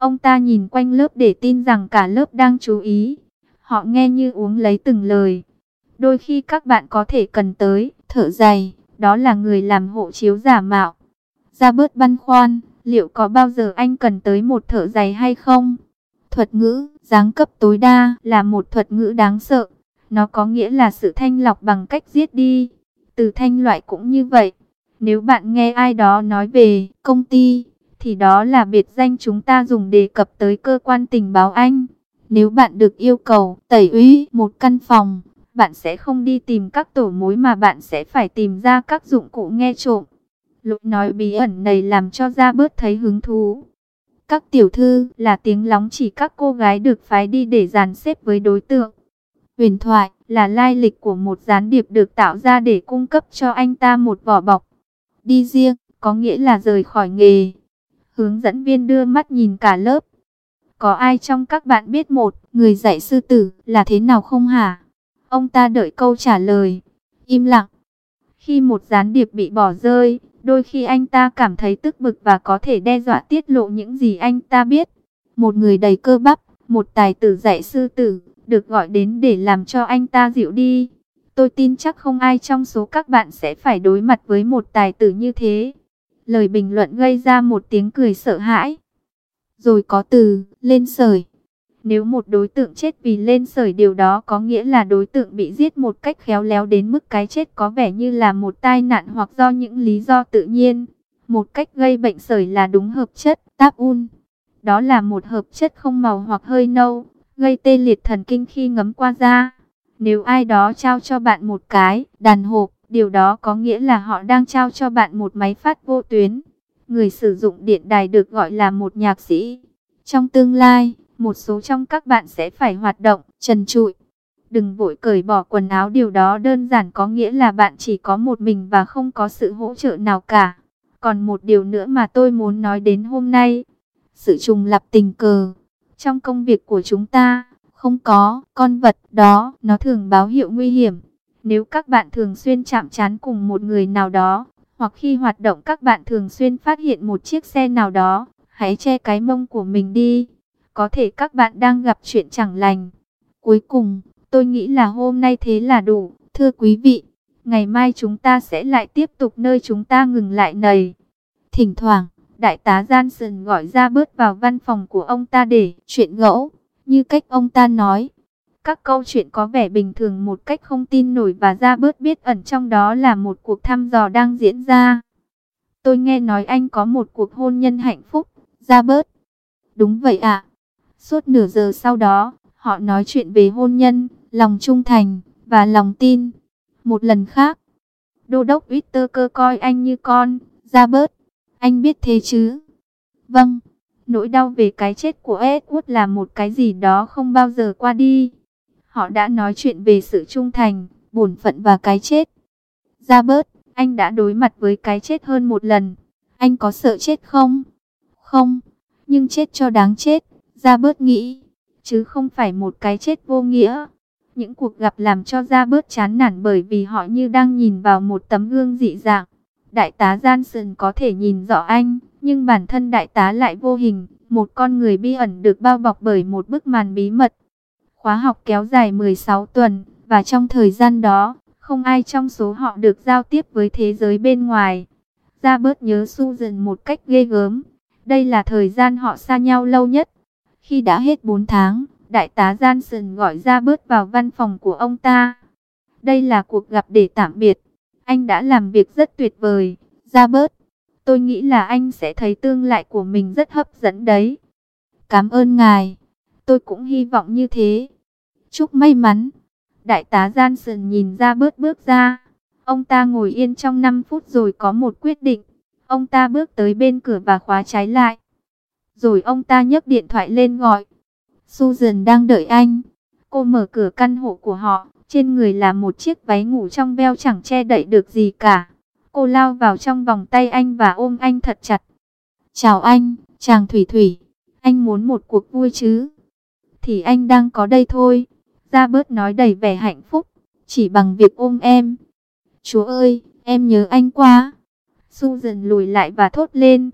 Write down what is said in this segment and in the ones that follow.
Ông ta nhìn quanh lớp để tin rằng cả lớp đang chú ý. Họ nghe như uống lấy từng lời. Đôi khi các bạn có thể cần tới thợ giày, đó là người làm hộ chiếu giả mạo. Ra bớt băn khoăn, liệu có bao giờ anh cần tới một thợ giày hay không? Thuật ngữ, giáng cấp tối đa là một thuật ngữ đáng sợ. Nó có nghĩa là sự thanh lọc bằng cách giết đi. Từ thanh loại cũng như vậy. Nếu bạn nghe ai đó nói về công ty, thì đó là biệt danh chúng ta dùng đề cập tới cơ quan tình báo Anh. Nếu bạn được yêu cầu tẩy uy một căn phòng, bạn sẽ không đi tìm các tổ mối mà bạn sẽ phải tìm ra các dụng cụ nghe trộm. Lối nói bí ẩn này làm cho Robert thấy hứng thú. Các tiểu thư là tiếng lóng chỉ các cô gái được phái đi để dàn xếp với đối tượng. Huyền thoại là lai lịch của một gián điệp được tạo ra để cung cấp cho anh ta một vỏ bọc. Đi riêng, có nghĩa là rời khỏi nghề. Hướng dẫn viên đưa mắt nhìn cả lớp. Có ai trong các bạn biết một người dạy sư tử là thế nào không hả? Ông ta đợi câu trả lời. Im lặng. Khi một gián điệp bị bỏ rơi, đôi khi anh ta cảm thấy tức bực và có thể đe dọa tiết lộ những gì anh ta biết. Một người đầy cơ bắp, một tài tử dạy sư tử, được gọi đến để làm cho anh ta dịu đi. Tôi tin chắc không ai trong số các bạn sẽ phải đối mặt với một tài tử như thế. Lời bình luận gây ra một tiếng cười sợ hãi. Rồi có từ, lên sởi. Nếu một đối tượng chết vì lên sởi, điều đó có nghĩa là đối tượng bị giết một cách khéo léo đến mức cái chết có vẻ như là một tai nạn hoặc do những lý do tự nhiên. Một cách gây bệnh sởi là đúng hợp chất tạp-un. Đó là một hợp chất không màu hoặc hơi nâu, gây tê liệt thần kinh khi ngấm qua da. Nếu ai đó trao cho bạn một cái đàn hộp, điều đó có nghĩa là họ đang trao cho bạn một máy phát vô tuyến. Người sử dụng điện đài được gọi là một nhạc sĩ. Trong tương lai, một số trong các bạn sẽ phải hoạt động trần trụi. Đừng vội cởi bỏ quần áo, điều đó đơn giản có nghĩa là bạn chỉ có một mình và không có sự hỗ trợ nào cả. Còn một điều nữa mà tôi muốn nói đến hôm nay, sự trùng lặp tình cờ. Trong công việc của chúng ta, không có con vật đó, nó thường báo hiệu nguy hiểm. Nếu các bạn thường xuyên chạm trán cùng một người nào đó, hoặc khi hoạt động các bạn thường xuyên phát hiện một chiếc xe nào đó, hãy che cái mông của mình đi. Có thể các bạn đang gặp chuyện chẳng lành. Cuối cùng, tôi nghĩ là hôm nay thế là đủ. Thưa quý vị, ngày mai chúng ta sẽ lại tiếp tục nơi chúng ta ngừng lại này. Thỉnh thoảng, đại tá Johnson gọi Robert vào văn phòng của ông ta để chuyện gẫu. Như cách ông ta nói, các câu chuyện có vẻ bình thường một cách không tin nổi, và Robert biết ẩn trong đó là một cuộc thăm dò đang diễn ra. Tôi nghe nói anh có một cuộc hôn nhân hạnh phúc, Robert. Đúng vậy ạ. Suốt nửa giờ sau đó, họ nói chuyện về hôn nhân, lòng trung thành và lòng tin. Một lần khác, Đô đốc Whittaker coi anh như con, Robert. Anh biết thế chứ? Vâng. Nỗi đau về cái chết của Edward là một cái gì đó không bao giờ qua đi. Họ đã nói chuyện về sự trung thành, bổn phận và cái chết. Robert, anh đã đối mặt với cái chết hơn một lần. Anh có sợ chết không? Không, nhưng chết cho đáng chết, Robert nghĩ, chứ không phải một cái chết vô nghĩa. Những cuộc gặp làm cho Robert chán nản bởi vì họ như đang nhìn vào một tấm gương dị dạng. Đại tá Johnson có thể nhìn rõ anh, nhưng bản thân đại tá lại vô hình, một con người bí ẩn được bao bọc bởi một bức màn bí mật. Khóa học kéo dài 16 tuần, và trong thời gian đó, không ai trong số họ được giao tiếp với thế giới bên ngoài. Robert nhớ Susan một cách ghê gớm. Đây là thời gian họ xa nhau lâu nhất. Khi đã hết 4 tháng, đại tá Johnson gọi Robert vào văn phòng của ông ta. Đây là cuộc gặp để tạm biệt. Anh đã làm việc rất tuyệt vời, Robert. Tôi nghĩ là anh sẽ thấy tương lai của mình rất hấp dẫn đấy. Cảm ơn ngài. Tôi cũng hy vọng như thế. Chúc may mắn. Đại tá Johnson nhìn Robert bước ra. Ông ta ngồi yên trong 5 phút rồi có một quyết định. Ông ta bước tới bên cửa và khóa trái lại. Rồi ông ta nhấc điện thoại lên gọi. Susan đang đợi anh. Cô mở cửa căn hộ của họ. Trên người là một chiếc váy ngủ trong veo chẳng che đậy được gì cả. Cô lao vào trong vòng tay anh và ôm anh thật chặt. Chào anh, chàng Thủy Thủy. Anh muốn một cuộc vui chứ? Thì anh đang có đây thôi. Robert nói đầy vẻ hạnh phúc. Chỉ bằng việc ôm em. Chúa ơi, em nhớ anh quá. Susan lùi lại và thốt lên.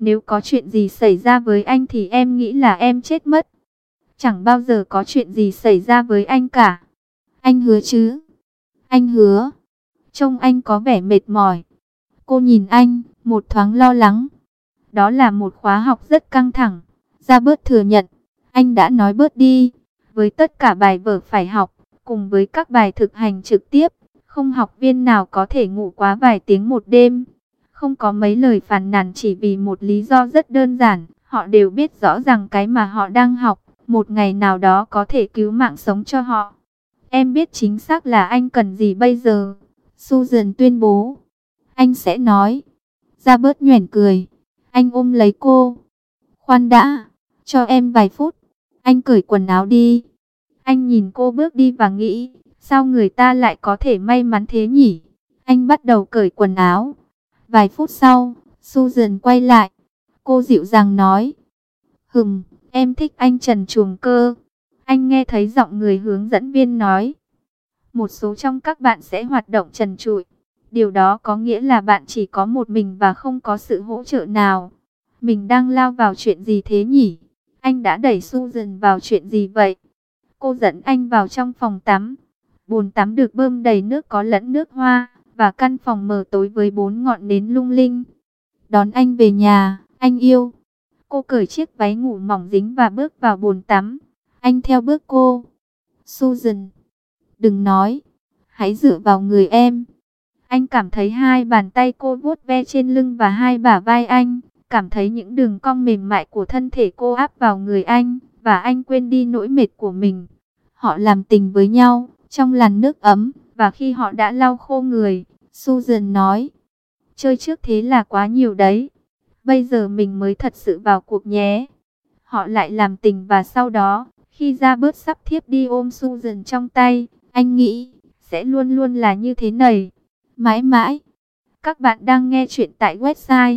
Nếu có chuyện gì xảy ra với anh thì em nghĩ là em chết mất. Chẳng bao giờ có chuyện gì xảy ra với anh cả. Anh hứa chứ? Anh hứa. Trông anh có vẻ mệt mỏi. Cô nhìn anh, một thoáng lo lắng. Đó là một khóa học rất căng thẳng. Robert thừa nhận. Anh đã nói bớt đi. Với tất cả bài vở phải học, cùng với các bài thực hành trực tiếp, không học viên nào có thể ngủ quá vài tiếng một đêm. Không có mấy lời phàn nàn chỉ vì một lý do rất đơn giản. Họ đều biết rõ rằng cái mà họ đang học, một ngày nào đó có thể cứu mạng sống cho họ. Em biết chính xác là anh cần gì bây giờ, Susan tuyên bố. Anh sẽ nói. Robert nhoẻn cười. Anh ôm lấy cô. Khoan đã, cho em vài phút. Anh cởi quần áo đi. Anh nhìn cô bước đi và nghĩ, sao người ta lại có thể may mắn thế nhỉ? Anh bắt đầu cởi quần áo. Vài phút sau, Susan quay lại. Cô dịu dàng nói. Em thích anh trần truồng cơ. Anh nghe thấy giọng người hướng dẫn viên nói. Một số trong các bạn sẽ hoạt động trần trụi. Điều đó có nghĩa là bạn chỉ có một mình và không có sự hỗ trợ nào. Mình đang lao vào chuyện gì thế nhỉ? Anh đã đẩy Susan vào chuyện gì vậy? Cô dẫn anh vào trong phòng tắm. Bồn tắm được bơm đầy nước có lẫn nước hoa, và căn phòng mờ tối với 4 ngọn nến lung linh. Đón anh về nhà, anh yêu. Cô cởi chiếc váy ngủ mỏng dính và bước vào bồn tắm. Anh theo bước cô. Susan, đừng nói. Hãy dựa vào người em. Anh cảm thấy hai bàn tay cô vuốt ve trên lưng và hai bả vai anh. Cảm thấy những đường cong mềm mại của thân thể cô áp vào người anh. Và anh quên đi nỗi mệt của mình. Họ làm tình với nhau trong làn nước ấm. Và khi họ đã lau khô người, Susan nói. Chơi trước thế là quá nhiều đấy. Bây giờ mình mới thật sự vào cuộc nhé. Họ lại làm tình và sau đó, khi Robert sắp thiếp đi ôm Susan trong tay, anh nghĩ, sẽ luôn luôn là như thế này. Mãi mãi. Các bạn đang nghe chuyện tại website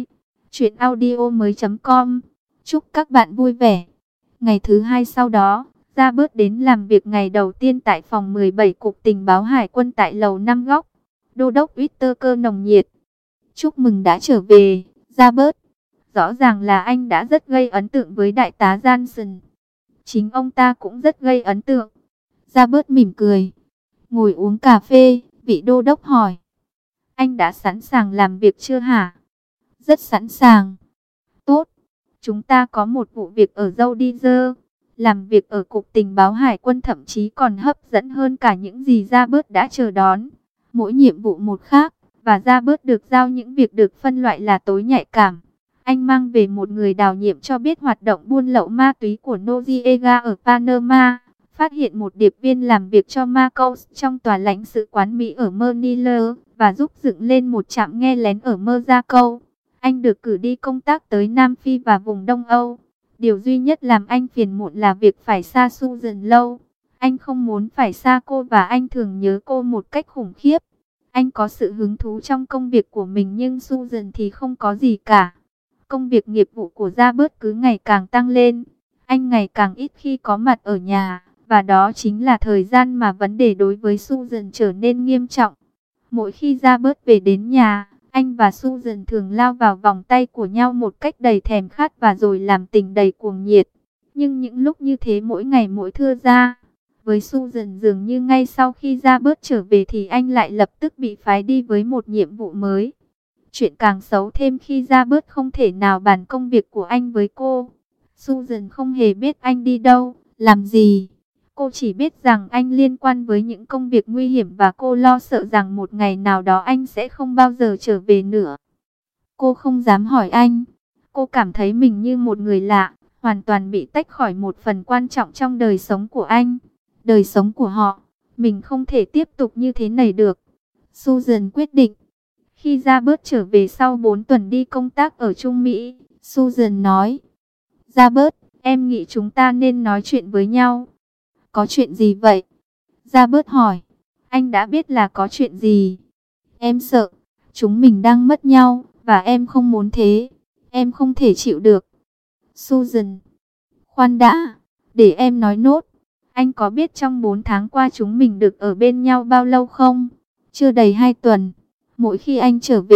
chuyenaudio.com. Chúc các bạn vui vẻ. Ngày thứ hai sau đó, Robert đến làm việc ngày đầu tiên tại phòng 17 Cục Tình báo Hải quân tại lầu 5 góc. Đô đốc Whittaker nồng nhiệt. Chúc mừng đã trở về, Robert. Rõ ràng là anh đã rất gây ấn tượng với đại tá Johnson. Chính ông ta cũng rất gây ấn tượng. Robert mỉm cười. Ngồi uống cà phê, vị đô đốc hỏi. Anh đã sẵn sàng làm việc chưa hả? Rất sẵn sàng. Tốt. Chúng ta có một vụ việc ở Rhodesia. Làm việc ở Cục Tình báo Hải quân thậm chí còn hấp dẫn hơn cả những gì Robert đã chờ đón. Mỗi nhiệm vụ một khác, và Robert được giao những việc được phân loại là tối nhạy cảm. Anh mang về một người đào nhiệm cho biết hoạt động buôn lậu ma túy của Noriega ở Panama. Phát hiện một điệp viên làm việc cho Marcos trong tòa lãnh sự quán Mỹ ở Manila và giúp dựng lên một trạm nghe lén ở Monaco. Anh được cử đi công tác tới Nam Phi và vùng Đông Âu. Điều duy nhất làm anh phiền muộn là việc phải xa Susan lâu. Anh không muốn phải xa cô và anh thường nhớ cô một cách khủng khiếp. Anh có sự hứng thú trong công việc của mình nhưng Susan thì không có gì cả. Công việc nghiệp vụ của Robert cứ ngày càng tăng lên. Anh ngày càng ít khi có mặt ở nhà. Và đó chính là thời gian mà vấn đề đối với Susan trở nên nghiêm trọng. Mỗi khi Robert về đến nhà, anh và Susan thường lao vào vòng tay của nhau một cách đầy thèm khát và rồi làm tình đầy cuồng nhiệt. Nhưng những lúc như thế mỗi ngày mỗi thưa ra. Với Susan dường như ngay sau khi Robert trở về thì anh lại lập tức bị phái đi với một nhiệm vụ mới. Chuyện càng xấu thêm khi Robert không thể nào bàn công việc của anh với cô. Susan không hề biết anh đi đâu, làm gì. Cô chỉ biết rằng anh liên quan với những công việc nguy hiểm và cô lo sợ rằng một ngày nào đó anh sẽ không bao giờ trở về nữa. Cô không dám hỏi anh. Cô cảm thấy mình như một người lạ, hoàn toàn bị tách khỏi một phần quan trọng trong đời sống của anh. Đời sống của họ, mình không thể tiếp tục như thế này được. Susan quyết định. Khi Robert trở về sau 4 tuần đi công tác ở Trung Mỹ, Susan nói. Robert, em nghĩ chúng ta nên nói chuyện với nhau. Có chuyện gì vậy? Robert hỏi. Anh đã biết là có chuyện gì. Em sợ, chúng mình đang mất nhau, và em không muốn thế. Em không thể chịu được. Susan. Khoan đã, để em nói nốt. Anh có biết trong 4 tháng qua chúng mình được ở bên nhau bao lâu không? Chưa đầy 2 tuần. Mỗi khi anh trở về,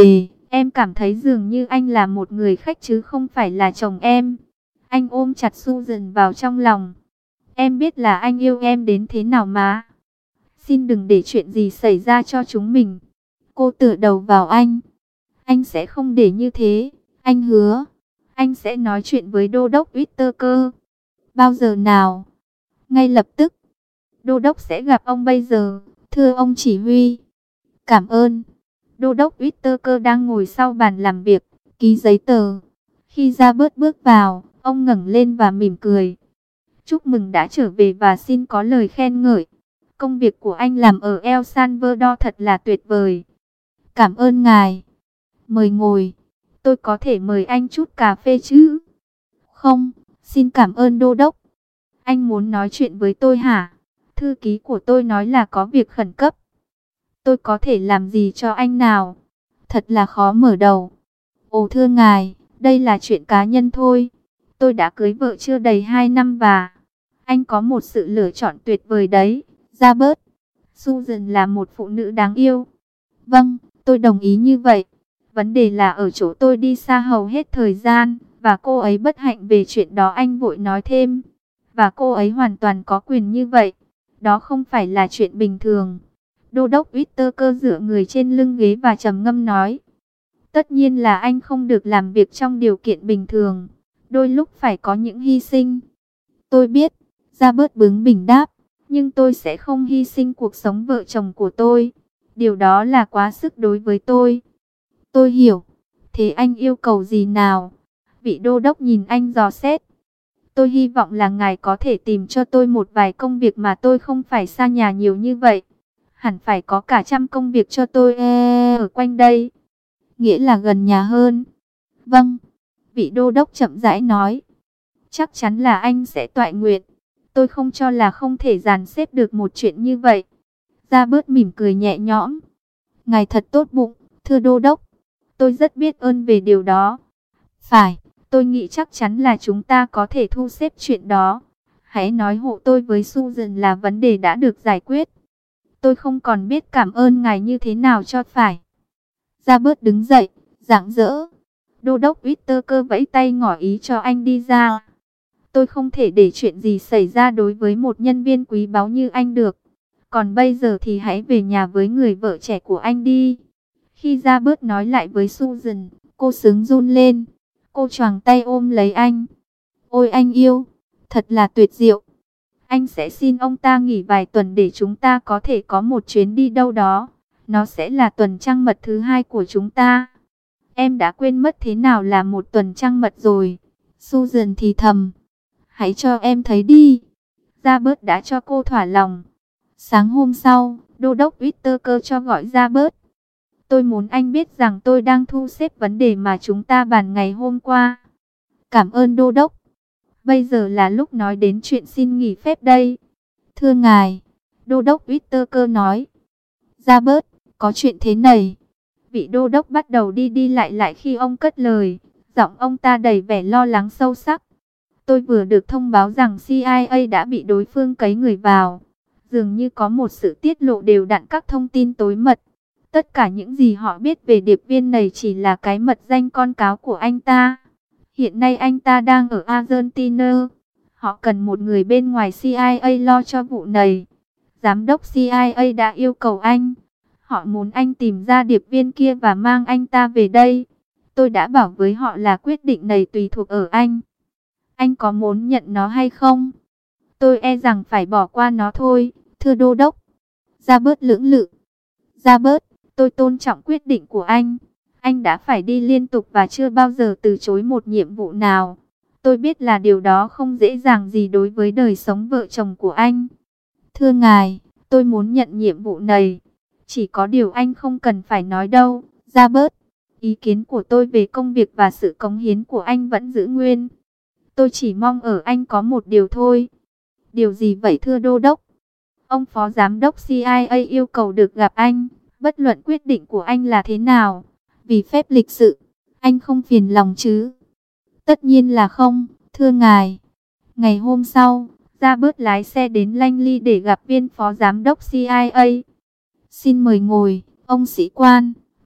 Em cảm thấy dường như anh là một người khách chứ không phải là chồng em. Anh ôm chặt Susan vào trong lòng. Em biết là anh yêu em đến thế nào mà. Xin đừng để chuyện gì xảy ra cho chúng mình. Cô tựa đầu vào anh. Anh sẽ không để như thế. Anh hứa. Anh sẽ nói chuyện với Đô đốc Whittaker. Bao giờ nào? Ngay lập tức. Đô đốc sẽ gặp ông bây giờ. Thưa ông chỉ huy. Cảm ơn. Đô đốc Whittaker đang ngồi sau bàn làm việc, ký giấy tờ. Khi Robert bước vào, ông ngẩng lên và mỉm cười. Chúc mừng đã trở về và xin có lời khen ngợi. Công việc của anh làm ở El Salvador thật là tuyệt vời. Cảm ơn ngài. Mời ngồi. Tôi có thể mời anh chút cà phê chứ? Không, xin cảm ơn đô đốc. Anh muốn nói chuyện với tôi hả? Thư ký của tôi nói là có việc khẩn cấp. Tôi có thể làm gì cho anh nào? Thật là khó mở đầu. Ồ thưa ngài, đây là chuyện cá nhân thôi. Tôi đã cưới vợ chưa đầy 2 năm và anh có một sự lựa chọn tuyệt vời đấy. Robert, Susan là một phụ nữ đáng yêu. Vâng, tôi đồng ý như vậy. Vấn đề là ở chỗ tôi đi xa hầu hết thời gian, và cô ấy bất hạnh về chuyện đó, anh vội nói thêm. Và cô ấy hoàn toàn có quyền như vậy. Đó không phải là chuyện bình thường. Đô đốc Whittaker dựa người trên lưng ghế và trầm ngâm nói. Tất nhiên là anh không được làm việc trong điều kiện bình thường. Đôi lúc phải có những hy sinh. Tôi biết, Robert bướng bỉnh đáp. Nhưng tôi sẽ không hy sinh cuộc sống vợ chồng của tôi. Điều đó là quá sức đối với tôi. Tôi hiểu. Thế anh yêu cầu gì nào? Vị đô đốc nhìn anh dò xét. Tôi hy vọng là ngài có thể tìm cho tôi một vài công việc mà tôi không phải xa nhà nhiều như vậy. Hẳn phải có cả trăm công việc cho tôi ở quanh đây. Nghĩa là gần nhà hơn. Vâng. Vị đô đốc chậm rãi nói. Chắc chắn là anh sẽ toại nguyện. Tôi không cho là không thể dàn xếp được một chuyện như vậy. Gia bớt mỉm cười nhẹ nhõm. Ngài thật tốt bụng, thưa đô đốc. Tôi rất biết ơn về điều đó. Phải, tôi nghĩ chắc chắn là chúng ta có thể thu xếp chuyện đó. Hãy nói hộ tôi với Susan là vấn đề đã được giải quyết. Tôi không còn biết cảm ơn ngài như thế nào cho phải. Gia bớt đứng dậy, rạng rỡ. Đô đốc Whittaker vẫy tay ngỏ ý cho anh đi ra. Tôi không thể để chuyện gì xảy ra đối với một nhân viên quý báu như anh được. Còn bây giờ thì hãy về nhà với người vợ trẻ của anh đi. Khi Robert nói lại với Susan, cô sướng run lên. Cô choàng tay ôm lấy anh. Ôi anh yêu, thật là tuyệt diệu. Anh sẽ xin ông ta nghỉ vài tuần để chúng ta có thể có một chuyến đi đâu đó. Nó sẽ là tuần trăng mật thứ 2 của chúng ta. Em đã quên mất thế nào là một tuần trăng mật rồi. Susan thì thầm. Hãy cho em thấy đi. Robert đã cho cô thỏa lòng. Sáng hôm sau, đô đốc Whittaker cho gọi Robert. Tôi muốn anh biết rằng tôi đang thu xếp vấn đề mà chúng ta bàn ngày hôm qua. Cảm ơn đô đốc. Bây giờ là lúc nói đến chuyện xin nghỉ phép đây. Thưa ngài, đô đốc Whittaker nói. Robert, có chuyện thế này. Vị đô đốc bắt đầu đi đi lại khi ông cất lời. Giọng ông ta đầy vẻ lo lắng sâu sắc. Tôi vừa được thông báo rằng CIA đã bị đối phương cấy người vào. Dường như có một sự tiết lộ đều đặn các thông tin tối mật. Tất cả những gì họ biết về điệp viên này chỉ là cái mật danh con cáo của anh ta. Hiện nay anh ta đang ở Argentina. Họ cần một người bên ngoài CIA lo cho vụ này. Giám đốc CIA đã yêu cầu anh. Họ muốn anh tìm ra điệp viên kia và mang anh ta về đây. Tôi đã bảo với họ là quyết định này tùy thuộc ở anh. Anh có muốn nhận nó hay không? Tôi e rằng phải bỏ qua nó thôi, thưa đô đốc. Robert lưỡng lự. Robert, tôi tôn trọng quyết định của anh. Anh đã phải đi liên tục và chưa bao giờ từ chối một nhiệm vụ nào. Tôi biết là điều đó không dễ dàng gì đối với đời sống vợ chồng của anh. Thưa ngài, tôi muốn nhận nhiệm vụ này. Chỉ có điều anh không cần phải nói đâu, Robert. Ý kiến của tôi về công việc và sự cống hiến của anh vẫn giữ nguyên. Tôi chỉ mong ở anh có một điều thôi. Điều gì vậy thưa đô đốc? Ông phó giám đốc CIA yêu cầu được gặp anh. Bất luận quyết định của anh là thế nào. Vì phép lịch sự, anh không phiền lòng chứ? Tất nhiên là không, thưa ngài. Ngày hôm sau, Robert lái xe đến Langley để gặp viên phó giám đốc CIA. Xin mời ngồi, ông sĩ quan.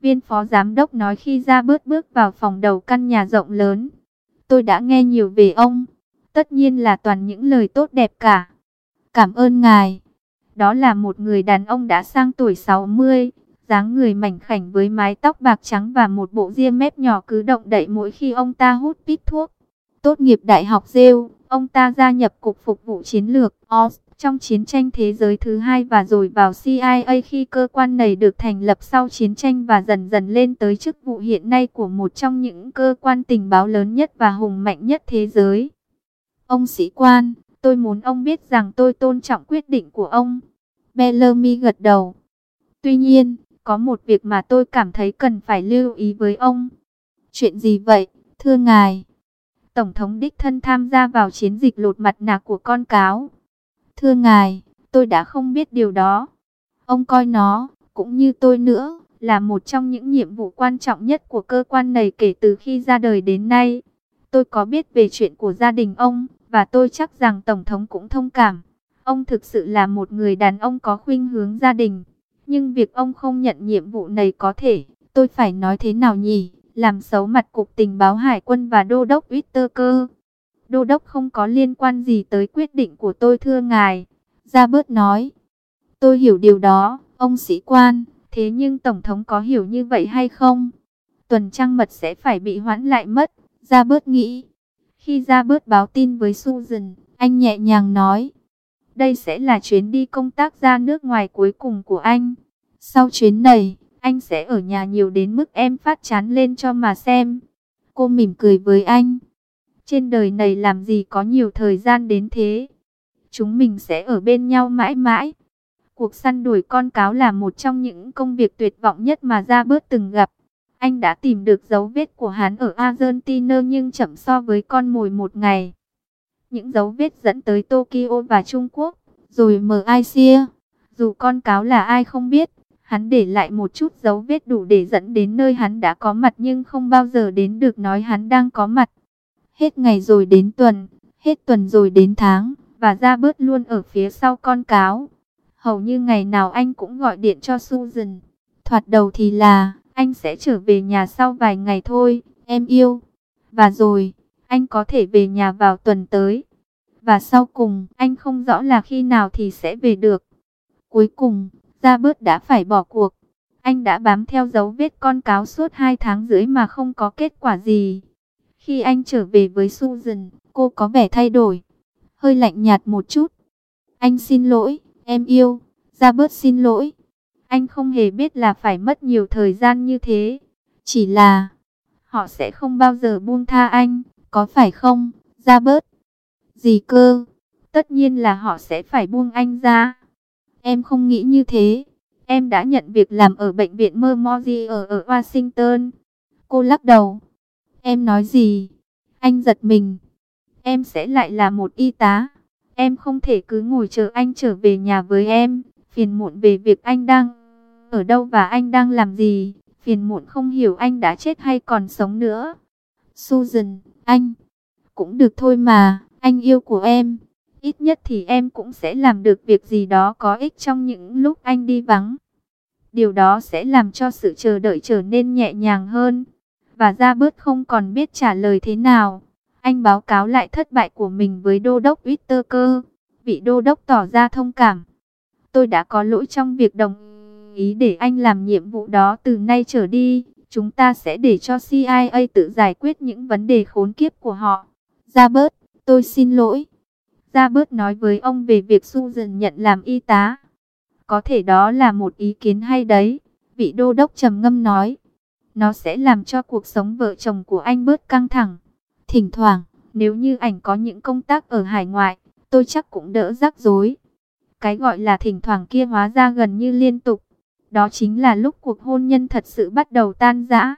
Viên phó giám đốc nói khi ra bước vào phòng đầu căn nhà rộng lớn. Tôi đã nghe nhiều về ông. Tất nhiên là toàn những lời tốt đẹp cả. Cảm ơn ngài. Đó là một người đàn ông đã sang tuổi 60, dáng người mảnh khảnh với mái tóc bạc trắng và một bộ ria mép nhỏ cứ động đậy mỗi khi ông ta hút pít thuốc. Tốt nghiệp đại học Yale, ông ta gia nhập Cục Phục vụ Chiến lược OSS trong chiến tranh thế giới thứ hai và rồi vào CIA khi cơ quan này được thành lập sau chiến tranh và dần dần lên tới chức vụ hiện nay của một trong những cơ quan tình báo lớn nhất và hùng mạnh nhất thế giới. Ông sĩ quan, tôi muốn ông biết rằng tôi tôn trọng quyết định của ông. Bellamy gật đầu. Tuy nhiên, có một việc mà tôi cảm thấy cần phải lưu ý với ông. Chuyện gì vậy, thưa ngài? Tổng thống đích thân tham gia vào chiến dịch lột mặt nạ của con cáo. Thưa ngài, tôi đã không biết điều đó. Ông coi nó, cũng như tôi nữa, là một trong những nhiệm vụ quan trọng nhất của cơ quan này kể từ khi ra đời đến nay. Tôi có biết về chuyện của gia đình ông, và tôi chắc rằng Tổng thống cũng thông cảm. Ông thực sự là một người đàn ông có khuynh hướng gia đình. Nhưng việc ông không nhận nhiệm vụ này có thể, tôi phải nói thế nào nhỉ, làm xấu mặt Cục Tình báo Hải quân và Đô đốc Whittaker. Đô đốc không có liên quan gì tới quyết định của tôi thưa ngài. Robert nói. Tôi hiểu điều đó, ông sĩ quan. Thế nhưng Tổng thống có hiểu như vậy hay không? Tuần trăng mật sẽ phải bị hoãn lại mất, Robert nghĩ. Khi Robert báo tin với Susan, anh nhẹ nhàng nói. Đây sẽ là chuyến đi công tác ra nước ngoài cuối cùng của anh. Sau chuyến này, anh sẽ ở nhà nhiều đến mức em phát chán lên cho mà xem. Cô mỉm cười với anh. Trên đời này làm gì có nhiều thời gian đến thế. Chúng mình sẽ ở bên nhau mãi mãi. Cuộc săn đuổi con cáo là một trong những công việc tuyệt vọng nhất mà Robert từng gặp. Anh đã tìm được dấu vết của hắn ở Argentina nhưng chậm so với con mồi một ngày. Những dấu vết dẫn tới Tokyo và Trung Quốc, rồi Malaysia. Dù con cáo là ai không biết, hắn để lại một chút dấu vết đủ để dẫn đến nơi hắn đã có mặt nhưng không bao giờ đến được nói hắn đang có mặt. Hết ngày rồi đến tuần, hết tuần rồi đến tháng, và Robert luôn ở phía sau con cáo. Hầu như ngày nào anh cũng gọi điện cho Susan. Thoạt đầu thì là, anh sẽ trở về nhà sau vài ngày thôi, em yêu. Và rồi, anh có thể về nhà vào tuần tới. Và sau cùng, anh không rõ là khi nào thì sẽ về được. Cuối cùng, Robert đã phải bỏ cuộc. Anh đã bám theo dấu vết con cáo suốt 2 tháng rưỡi mà không có kết quả gì. Khi anh trở về với Susan, cô có vẻ thay đổi, hơi lạnh nhạt một chút. Anh xin lỗi, em yêu. Robert xin lỗi. Anh không hề biết là phải mất nhiều thời gian như thế. Chỉ là, họ sẽ không bao giờ buông tha anh, có phải không, Robert? Gì cơ? Tất nhiên là họ sẽ phải buông anh ra. Em không nghĩ như thế. Em đã nhận việc làm ở bệnh viện Memorial ở Washington. Cô lắc đầu. Em nói gì? Anh giật mình. Em sẽ lại là một y tá. Em không thể cứ ngồi chờ anh trở về nhà với em. Phiền muộn về việc anh đang ở đâu và anh đang làm gì. Phiền muộn không hiểu anh đã chết hay còn sống nữa. Susan, anh. Cũng được thôi mà, anh yêu của em. Ít nhất thì em cũng sẽ làm được việc gì đó có ích trong những lúc anh đi vắng. Điều đó sẽ làm cho sự chờ đợi trở nên nhẹ nhàng hơn. Và Robert không còn biết trả lời thế nào. Anh báo cáo lại thất bại của mình với Đô đốc Whittaker. Vị Đô đốc tỏ ra thông cảm. Tôi đã có lỗi trong việc đồng ý để anh làm nhiệm vụ đó từ nay trở đi. Chúng ta sẽ để cho CIA tự giải quyết những vấn đề khốn kiếp của họ. Robert, tôi xin lỗi. Robert nói với ông về việc Susan nhận làm y tá. Có thể đó là một ý kiến hay đấy. Vị đô đốc trầm ngâm nói. Nó sẽ làm cho cuộc sống vợ chồng của anh bớt căng thẳng. Thỉnh thoảng, nếu như ảnh có những công tác ở hải ngoại, tôi chắc cũng đỡ rắc rối. Cái gọi là thỉnh thoảng kia hóa ra gần như liên tục. Đó chính là lúc cuộc hôn nhân thật sự bắt đầu tan rã.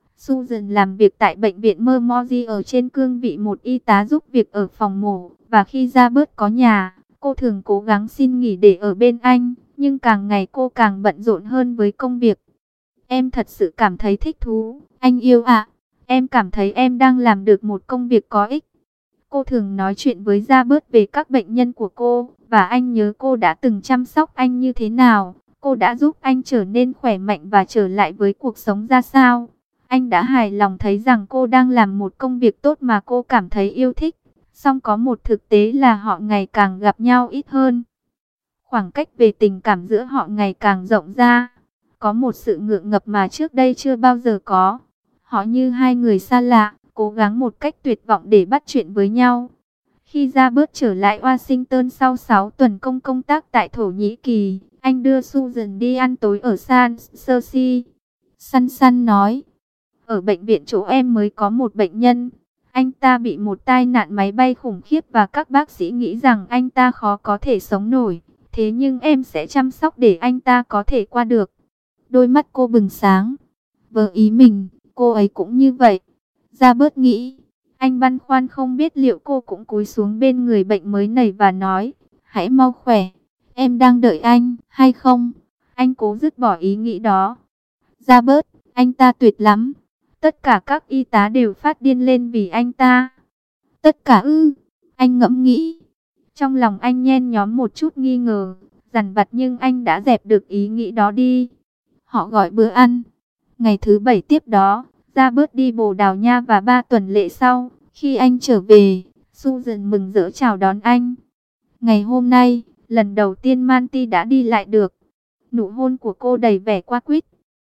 Susan làm việc tại bệnh viện Memorial ở trên cương vị một y tá giúp việc ở phòng mổ. Và khi Robert có nhà, cô thường cố gắng xin nghỉ để ở bên anh. Nhưng càng ngày cô càng bận rộn hơn với công việc. Em thật sự cảm thấy thích thú, anh yêu ạ. Em cảm thấy em đang làm được một công việc có ích. Cô thường nói chuyện với Robert về các bệnh nhân của cô. Và anh nhớ cô đã từng chăm sóc anh như thế nào. cô đã giúp anh trở nên khỏe mạnh và trở lại với cuộc sống ra sao? Anh đã hài lòng thấy rằng cô đang làm một công việc tốt mà cô cảm thấy yêu thích. Song có một thực tế là họ ngày càng gặp nhau ít hơn. Khoảng cách về tình cảm giữa họ ngày càng rộng ra. Có một sự ngượng ngập mà trước đây chưa bao giờ có. Họ như hai người xa lạ, cố gắng một cách tuyệt vọng để bắt chuyện với nhau. Khi Robert trở lại Washington sau 6 tuần công tác tại Thổ Nhĩ Kỳ, anh đưa Susan đi ăn tối ở San Francisco. Sun Sun nói, ở bệnh viện chỗ em mới có một bệnh nhân. Anh ta bị một tai nạn máy bay khủng khiếp và các bác sĩ nghĩ rằng anh ta khó có thể sống nổi. Thế nhưng em sẽ chăm sóc để anh ta có thể qua được. Đôi mắt cô bừng sáng. Với ý mình, cô ấy cũng như vậy. Robert nghĩ. Anh băn khoăn không biết liệu cô cũng cúi xuống bên người bệnh mới này và nói, hãy mau khỏe. Em đang đợi anh, hay không? Anh cố dứt bỏ ý nghĩ đó. Robert, anh ta tuyệt lắm. Tất cả các y tá đều phát điên lên vì anh ta. Tất cả ư? Anh ngẫm nghĩ. Trong lòng anh nhen nhóm một chút nghi ngờ, dằn vặt nhưng anh đã dẹp được ý nghĩ đó đi. Họ gọi bữa ăn. Ngày thứ 7 tiếp đó, Robert đi Bồ Đào Nha và 3 tuần lễ sau, khi anh trở về, Susan mừng rỡ chào đón anh. Ngày hôm nay, lần đầu tiên Manti đã đi lại được. Nụ hôn của cô đầy vẻ qua quýt.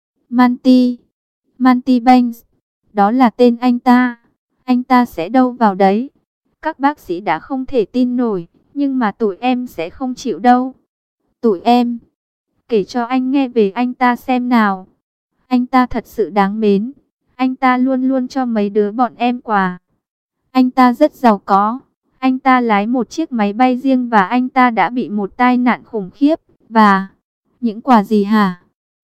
Manti Banks, đó là tên anh ta. Anh ta sẽ đâu vào đấy? Các bác sĩ đã không thể tin nổi, nhưng mà tụi em sẽ không chịu đâu. Tụi em? Kể cho anh nghe về anh ta xem nào. Anh ta thật sự đáng mến. Anh ta luôn luôn cho mấy đứa bọn em quà. Anh ta rất giàu có. Anh ta lái một chiếc máy bay riêng và anh ta đã bị một tai nạn khủng khiếp. Và... những quà gì hả?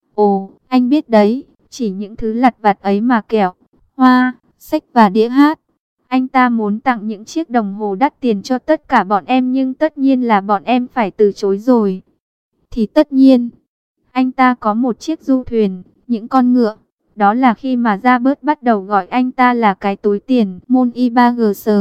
Ồ, anh biết đấy. Chỉ những thứ lặt vặt ấy mà kẹo, hoa, sách và đĩa hát. Anh ta muốn tặng những chiếc đồng hồ đắt tiền cho tất cả bọn em nhưng tất nhiên là bọn em phải từ chối rồi. Thì tất nhiên, anh ta có một chiếc du thuyền, những con ngựa. Đó là khi mà Robert bắt đầu gọi anh ta là cái túi tiền Money Baggers.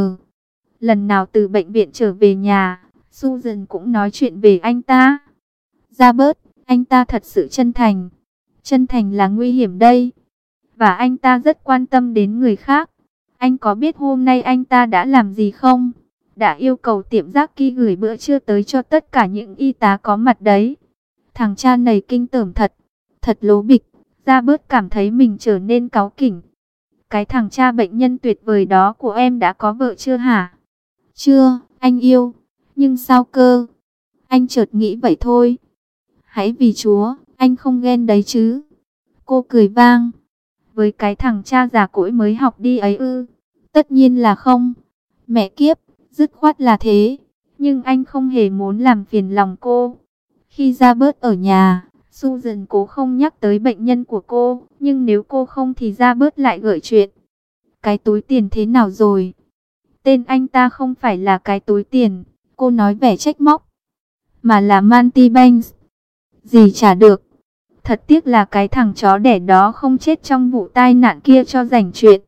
Lần nào từ bệnh viện trở về nhà, Susan cũng nói chuyện về anh ta. Robert, anh ta thật sự chân thành. Chân thành là nguy hiểm đây. Và anh ta rất quan tâm đến người khác. Anh có biết hôm nay anh ta đã làm gì không? Đã yêu cầu tiệm Jackie gửi bữa trưa tới cho tất cả những y tá có mặt đấy. Thằng cha này kinh tởm thật. Thật lố bịch. Robert cảm thấy mình trở nên cáu kỉnh. Cái thằng cha bệnh nhân tuyệt vời đó của em đã có vợ chưa hả? Chưa, anh yêu. Nhưng sao cơ? Anh chợt nghĩ vậy thôi. Hãy vì Chúa, anh không ghen đấy chứ. Cô cười vang. Với cái thằng cha già cỗi mới học đi ấy ư? Tất nhiên là không. Mẹ kiếp, dứt khoát là thế. Nhưng anh không hề muốn làm phiền lòng cô. Khi Robert ở nhà, Susan cố không nhắc tới bệnh nhân của cô. Nhưng nếu cô không thì Robert lại gợi chuyện. Cái túi tiền thế nào rồi? Tên anh ta không phải là cái túi tiền, cô nói vẻ trách móc, mà là Manti Banks. Gì chả được. Thật tiếc là cái thằng chó đẻ đó không chết trong vụ tai nạn kia cho rảnh chuyện.